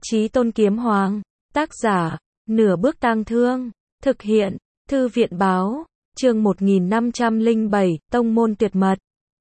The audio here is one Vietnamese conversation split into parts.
Chí Tôn Kiếm Hoàng, tác giả, Nửa Bước Tang Thương, thực hiện, Thư viện báo, chương 1507, Tông môn tuyệt mật.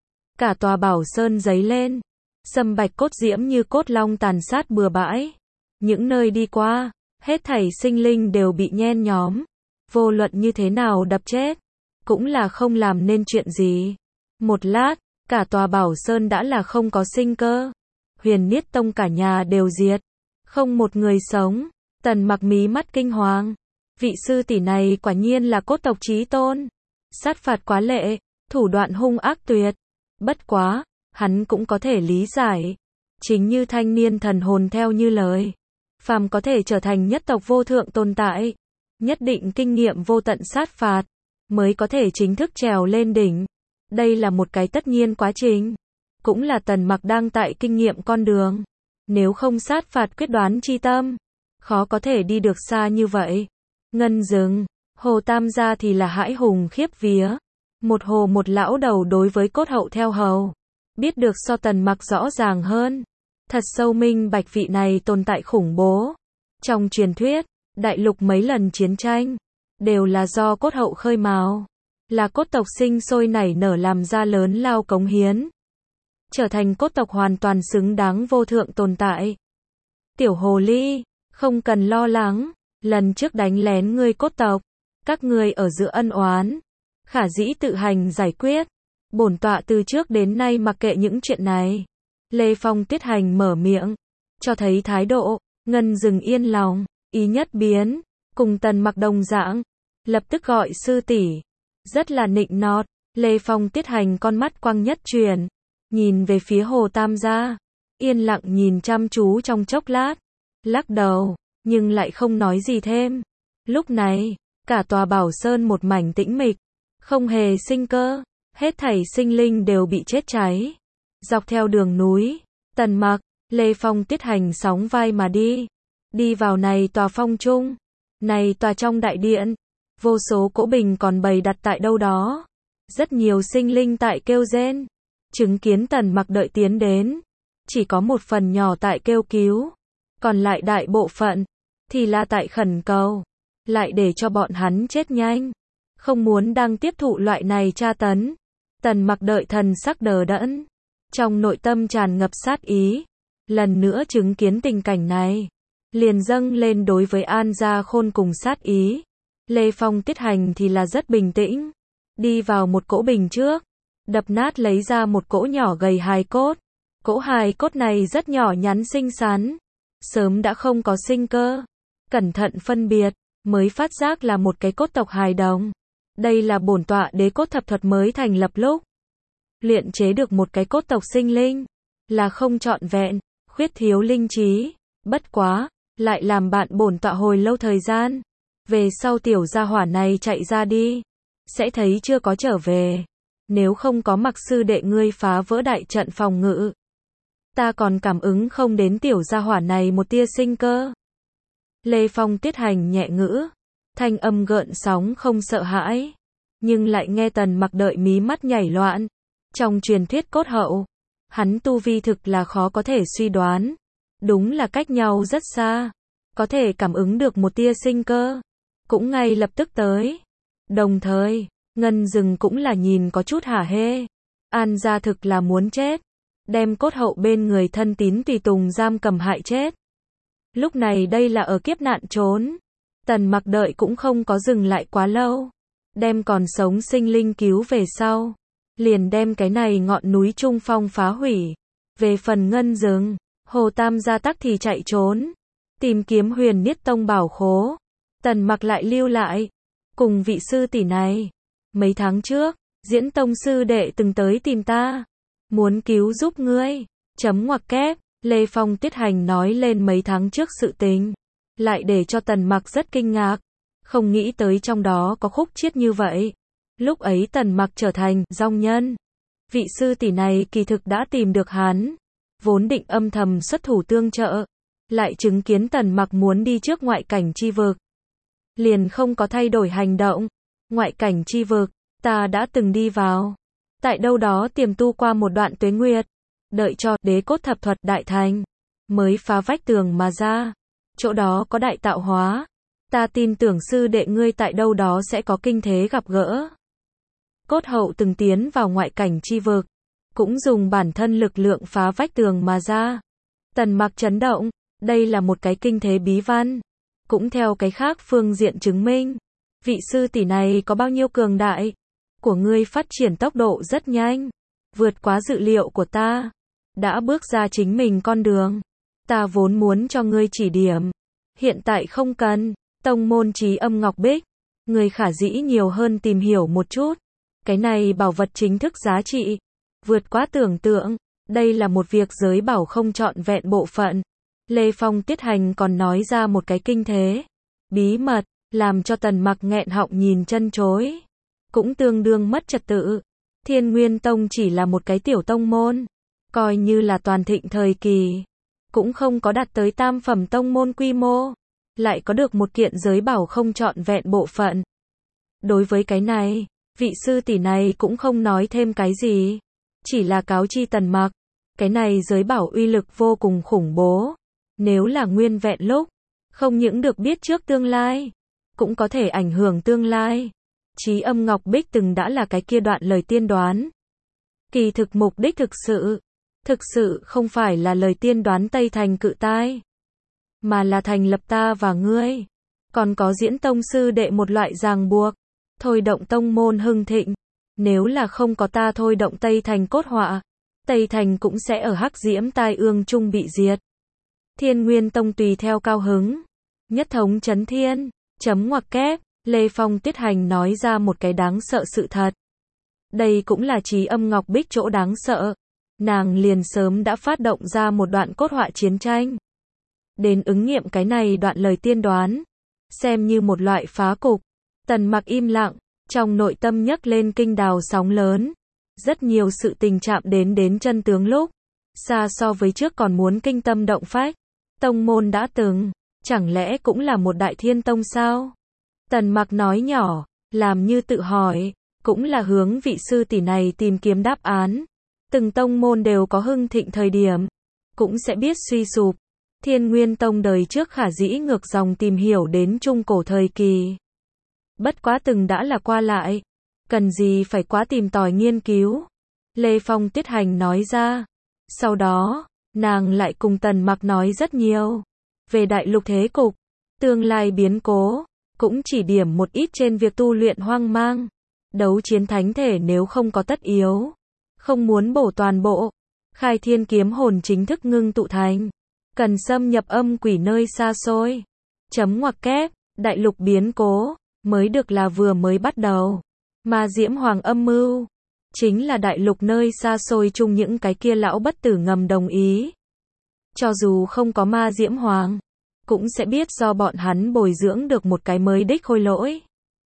Cả tòa Bảo Sơn giấy lên, sâm bạch cốt diễm như cốt long tàn sát bừa bãi. Những nơi đi qua, hết thảy sinh linh đều bị nhen nhóm. Vô luận như thế nào đập chết, cũng là không làm nên chuyện gì. Một lát, cả tòa Bảo Sơn đã là không có sinh cơ. Huyền Niết Tông cả nhà đều diệt, không một người sống. Tần Mặc mí mắt kinh hoàng. Vị sư tỷ này quả nhiên là cốt tộc Chí Tôn. Sát phạt quá lệ, thủ đoạn hung ác tuyệt. Bất quá, hắn cũng có thể lý giải. Chính như thanh niên thần hồn theo như lời. Phàm có thể trở thành nhất tộc vô thượng tồn tại, nhất định kinh nghiệm vô tận sát phạt, mới có thể chính thức trèo lên đỉnh. Đây là một cái tất nhiên quá trình. Cũng là Tần Mặc đang tại kinh nghiệm con đường. Nếu không sát phạt quyết đoán chi tâm, khó có thể đi được xa như vậy. Ngân rừng, Hồ Tam gia thì là hãi hùng khiếp vía. Một hồ một lão đầu đối với cốt hậu theo hầu. Biết được so Tần Mặc rõ ràng hơn. Thật sâu minh bạch vị này tồn tại khủng bố. Trong truyền thuyết, đại lục mấy lần chiến tranh, đều là do cốt hậu khơi mào. Là cốt tộc sinh sôi nảy nở làm ra lớn lao cống hiến. Trở thành cốt tộc hoàn toàn xứng đáng vô thượng tồn tại. Tiểu hồ ly, không cần lo lắng, lần trước đánh lén ngươi cốt tộc, các ngươi ở giữa ân oán, khả dĩ tự hành giải quyết. Bổn tọa từ trước đến nay mặc kệ những chuyện này. Lê Phong Tuyết Hành mở miệng, cho thấy thái độ. Ngân rừng yên lòng, ý nhất biến, cùng Tần Mặc đồng dạng, lập tức gọi sư tỷ, rất là nịnh nọt. Lê Phong Tuyết Hành con mắt quang nhất truyền, nhìn về phía Hồ Tam gia, yên lặng nhìn chăm chú trong chốc lát, lắc đầu, nhưng lại không nói gì thêm. Lúc này, cả tòa Bảo Sơn một mảnh tĩnh mịch, không hề sinh cơ, hết thảy sinh linh đều bị chết cháy. Dọc theo đường núi, Tần Mặc, Lê Phong Tuyết Hành sóng vai mà đi. Đi vào này tòa phong trung, này tòa trong đại điện, vô số cỗ bình còn bày đặt tại đâu đó. Rất nhiều sinh linh tại kêu rên, chứng kiến Tần Mặc đợi tiến đến. Chỉ có một phần nhỏ tại kêu cứu, còn lại đại bộ phận, thì là tại khẩn cầu, lại để cho bọn hắn chết nhanh. Không muốn đang tiếp thụ loại này tra tấn. Tần Mặc đợi thần sắc đờ đẫn, trong nội tâm tràn ngập sát ý. Lần nữa chứng kiến tình cảnh này, liền dâng lên đối với An Gia Khôn cùng sát ý. Lê Phong Tuyết Hành thì là rất bình tĩnh, đi vào một cỗ bình trước, đập nát lấy ra một cỗ nhỏ gầy hài cốt. Cỗ hài cốt này rất nhỏ nhắn xinh xắn, sớm đã không có sinh cơ. Cẩn thận phân biệt, mới phát giác là một cái cốt tộc hài đồng. Đây là bổn tọa Đế Cốt Thập Thuật mới thành lập lúc luyện chế được một cái cốt tộc sinh linh, là không trọn vẹn, khuyết thiếu linh trí. Bất quá, lại làm bạn bổn tọa hồi lâu thời gian. Về sau tiểu gia hỏa này chạy ra đi, sẽ thấy chưa có trở về. Nếu không có Mặc sư đệ ngươi phá vỡ đại trận phòng ngự, ta còn cảm ứng không đến tiểu gia hỏa này một tia sinh cơ. Lê Phong Tuyết Hành nhẹ ngữ, thanh âm gợn sóng không sợ hãi, nhưng lại nghe Tần Mặc đợi mí mắt nhảy loạn. Trong truyền thuyết cốt hậu, hắn tu vi thực là khó có thể suy đoán. Đúng là cách nhau rất xa, có thể cảm ứng được một tia sinh cơ, cũng ngay lập tức tới. Đồng thời, Ngân rừng cũng là nhìn có chút hả hê. An gia thực là muốn chết, đem cốt hậu bên người thân tín tùy tùng giam cầm hại chết. Lúc này đây là ở kiếp nạn trốn. Tần Mặc đợi cũng không có dừng lại quá lâu, đem còn sống sinh linh cứu về sau, liền đem cái này ngọn núi trung phong phá hủy. Về phần Ngân rừng, Hồ Tam gia tắc thì chạy trốn, tìm kiếm Huyền Niết Tông bảo khố. Tần Mặc lại lưu lại, cùng vị sư tỷ này. Mấy tháng trước, Diễn Tông sư đệ từng tới tìm ta, muốn cứu giúp ngươi. Chấm ngoặc kép, Lê Phong Tuyết Hành nói lên mấy tháng trước sự tình, lại để cho Tần Mặc rất kinh ngạc, không nghĩ tới trong đó có khúc chiết như vậy. Lúc ấy Tần Mặc trở thành dòng nhân, vị sư tỷ này kỳ thực đã tìm được hắn, vốn định âm thầm xuất thủ tương trợ, lại chứng kiến Tần Mặc muốn đi trước ngoại cảnh chi vực, liền không có thay đổi hành động. Ngoại cảnh chi vực, ta đã từng đi vào, tại đâu đó tiềm tu qua một đoạn tuế nguyệt, đợi cho Đế Cốt Thập Thuật đại thành, mới phá vách tường mà ra. Chỗ đó có đại tạo hóa. Ta tin tưởng sư đệ ngươi tại đâu đó sẽ có kinh thế gặp gỡ. Cốt hậu từng tiến vào ngoại cảnh chi vực, cũng dùng bản thân lực lượng phá vách tường mà ra. Tần Mặc chấn động, đây là một cái kinh thế bí văn. Cũng theo cái khác phương diện chứng minh, vị sư tỷ này có bao nhiêu cường đại. Của ngươi phát triển tốc độ rất nhanh, vượt quá dự liệu của ta. Đã bước ra chính mình con đường. Ta vốn muốn cho ngươi chỉ điểm, hiện tại không cần. Tông môn Trí Âm Ngọc Bích, ngươi khả dĩ nhiều hơn tìm hiểu một chút. Cái này bảo vật chính thức giá trị vượt quá tưởng tượng, đây là một việc giới bảo không trọn vẹn bộ phận. Lê Phong Tiết Hành còn nói ra một cái kinh thế bí mật, làm cho Tần Mặc nghẹn họng nhìn chân chối, cũng tương đương mất trật tự. Thiên Nguyên Tông chỉ là một cái tiểu tông môn, coi như là toàn thịnh thời kỳ, cũng không có đạt tới tam phẩm tông môn quy mô, lại có được một kiện giới bảo không trọn vẹn bộ phận. Đối với cái này, vị sư tỷ này cũng không nói thêm cái gì, chỉ là cáo chi Tần Mặc, cái này giới bảo uy lực vô cùng khủng bố, nếu là nguyên vẹn lúc, không những được biết trước tương lai, cũng có thể ảnh hưởng tương lai. Trí Âm Ngọc Bích từng đã là cái kia đoạn lời tiên đoán. Kỳ thực mục đích thực sự không phải là lời tiên đoán Tây Thành cự tai, mà là thành lập ta và ngươi, còn có Diễn tông sư đệ một loại ràng buộc, thôi động tông môn hưng thịnh. Nếu là không có ta thôi động Tây Thành cốt họa, Tây Thành cũng sẽ ở hắc diễm tai ương chung bị diệt. Thiên Nguyên Tông tùy theo cao hứng, nhất thống chấn thiên, chấm ngoặc kép. Lê Phong Tiết Hành nói ra một cái đáng sợ sự thật. Đây cũng là Trí Âm Ngọc Bích chỗ đáng sợ. Nàng liền sớm đã phát động ra một đoạn cốt họa chiến tranh, đến ứng nghiệm cái này đoạn lời tiên đoán, xem như một loại phá cục. Tần Mặc im lặng, trong nội tâm nhấc lên kinh đào sóng lớn. Rất nhiều sự tình chạm đến chân tướng lúc, xa so với trước còn muốn kinh tâm động phách. Tông môn đã từng, chẳng lẽ cũng là một đại thiên tông sao? Tần Mặc nói nhỏ, làm như tự hỏi, cũng là hướng vị sư tỷ này tìm kiếm đáp án. Từng tông môn đều có hưng thịnh thời điểm, cũng sẽ biết suy sụp. Thiên Nguyên Tông đời trước khả dĩ ngược dòng tìm hiểu đến trung cổ thời kỳ. Bất quá từng đã là qua lại, cần gì phải quá tìm tòi nghiên cứu. Lê Phong Tiết Hành nói ra. Sau đó, nàng lại cùng Tần Mặc nói rất nhiều về đại lục thế cục, tương lai biến cố, cũng chỉ điểm một ít trên việc tu luyện hoang mang. Đấu chiến thánh thể nếu không có tất yếu, không muốn bổ toàn bộ, Khai Thiên kiếm hồn chính thức ngưng tụ thành, cần xâm nhập âm quỷ nơi xa xôi. Chấm ngoặc kép, đại lục biến cố, mới được là vừa mới bắt đầu. Ma Diễm Hoàng âm mưu, chính là đại lục nơi xa xôi chung những cái kia lão bất tử ngầm đồng ý. Cho dù không có Ma Diễm Hoàng, cũng sẽ biết do bọn hắn bồi dưỡng được một cái mới đích khôi lỗi.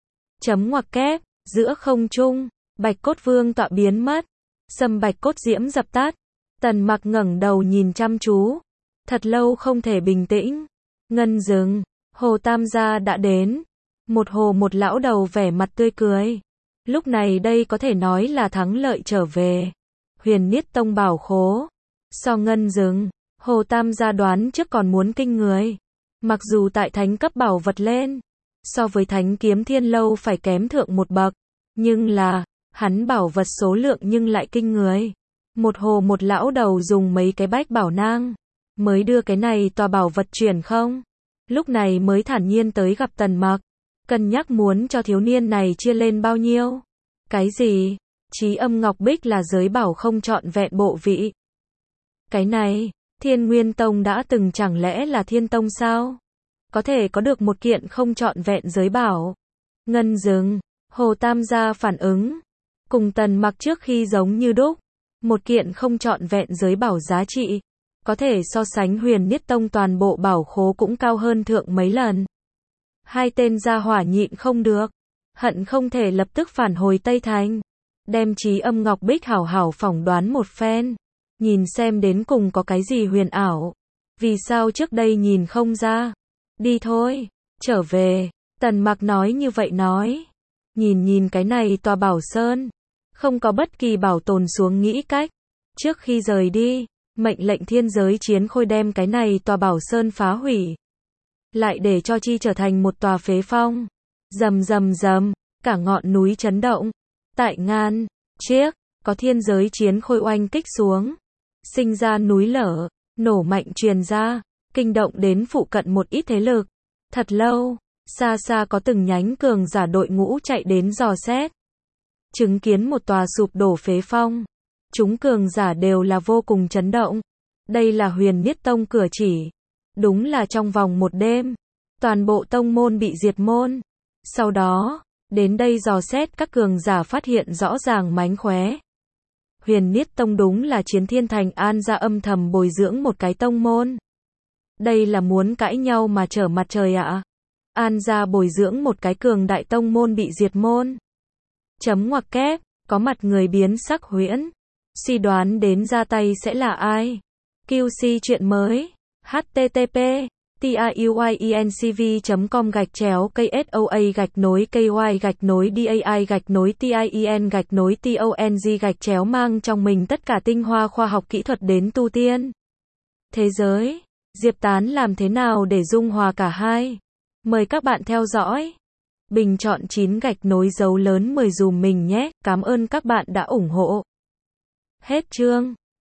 Chấm ngoặc kép, giữa không trung, Bạch Cốt Vương tọa biến mất, sâm bạch cốt diễm dập tắt. Tần Mặc ngẩng đầu nhìn chăm chú, thật lâu không thể bình tĩnh. Ngân rừng, Hồ Tam gia đã đến. Một hồ một lão đầu vẻ mặt tươi cười. Lúc này đây có thể nói là thắng lợi trở về. Huyền Niết Tông bảo khố. So ngân rừng, Hồ Tam gia đoán trước còn muốn kinh người. Mặc dù tại thánh cấp bảo vật lên, so với thánh kiếm thiên lâu phải kém thượng một bậc, nhưng là, hắn bảo vật số lượng nhưng lại kinh người. Một hồ một lão đầu dùng mấy cái bách bảo nang, mới đưa cái này tòa bảo vật chuyển không. Lúc này mới thản nhiên tới gặp Tần Mặc, cân nhắc muốn cho thiếu niên này chia lên bao nhiêu. Cái gì? Trí Âm Ngọc Bích là giới bảo không trọn vẹn bộ vị. Cái này, Thiên Nguyên Tông đã từng chẳng lẽ là Thiên Tông sao? Có thể có được một kiện không trọn vẹn giới bảo. Ngân rừng, Hồ Tam gia phản ứng, cùng Tần Mặc trước khi giống như đúc. Một kiện không trọn vẹn giới bảo giá trị, có thể so sánh Huyền Niết Tông toàn bộ bảo khố cũng cao hơn thượng mấy lần. Hai tên gia hỏa nhịn không được, hận không thể lập tức phản hồi Tây Thành, đem Trí Âm Ngọc Bích hảo hảo phỏng đoán một phen, nhìn xem đến cùng có cái gì huyền ảo. Vì sao trước đây nhìn không ra? Đi thôi, trở về. Tần Mặc nói như vậy nói. Nhìn cái này tòa bảo sơn, không có bất kỳ bảo tồn xuống nghĩ cách. Trước khi rời đi, Mệnh lệnh thiên giới chiến khôi đem cái này tòa bảo sơn phá hủy. Lại để cho chi trở thành một tòa phế phong. Rầm rầm rầm, cả ngọn núi chấn động. Tại ngàn chiếc, có thiên giới chiến khôi oanh kích xuống. Sinh ra núi lở, nổ mạnh truyền ra, kinh động đến phụ cận một ít thế lực. Thật lâu, xa xa có từng nhánh cường giả đội ngũ chạy đến dò xét. Chứng kiến một tòa sụp đổ phế phong. Chúng cường giả đều là vô cùng chấn động. Đây là Huyền Niết Tông cửa chỉ. Đúng là trong vòng một đêm, toàn bộ tông môn bị diệt môn. Sau đó, đến đây dò xét các cường giả phát hiện rõ ràng mánh khóe. Huyền Niết Tông đúng là Chiến Thiên Thành An gia âm thầm bồi dưỡng một cái tông môn. Đây là muốn cãi nhau mà trở mặt trời ạ. An gia bồi dưỡng một cái cường đại tông môn bị diệt môn. Chấm ngoặc kép, có mặt người biến sắc huyễn. Suy đoán đến ra tay sẽ là ai? QC chuyện mới. http tiuyencv.com/KSOA-KY-DAI-TIEN-TONG mang trong mình tất cả tinh hoa khoa học kỹ thuật đến tu tiên. Thế giới, Diệp Tán làm thế nào để dung hòa cả hai? Mời các bạn theo dõi. Bình chọn 9 gạch nối dấu lớn 10 dùm mình nhé, cảm ơn các bạn đã ủng hộ. Hết chương.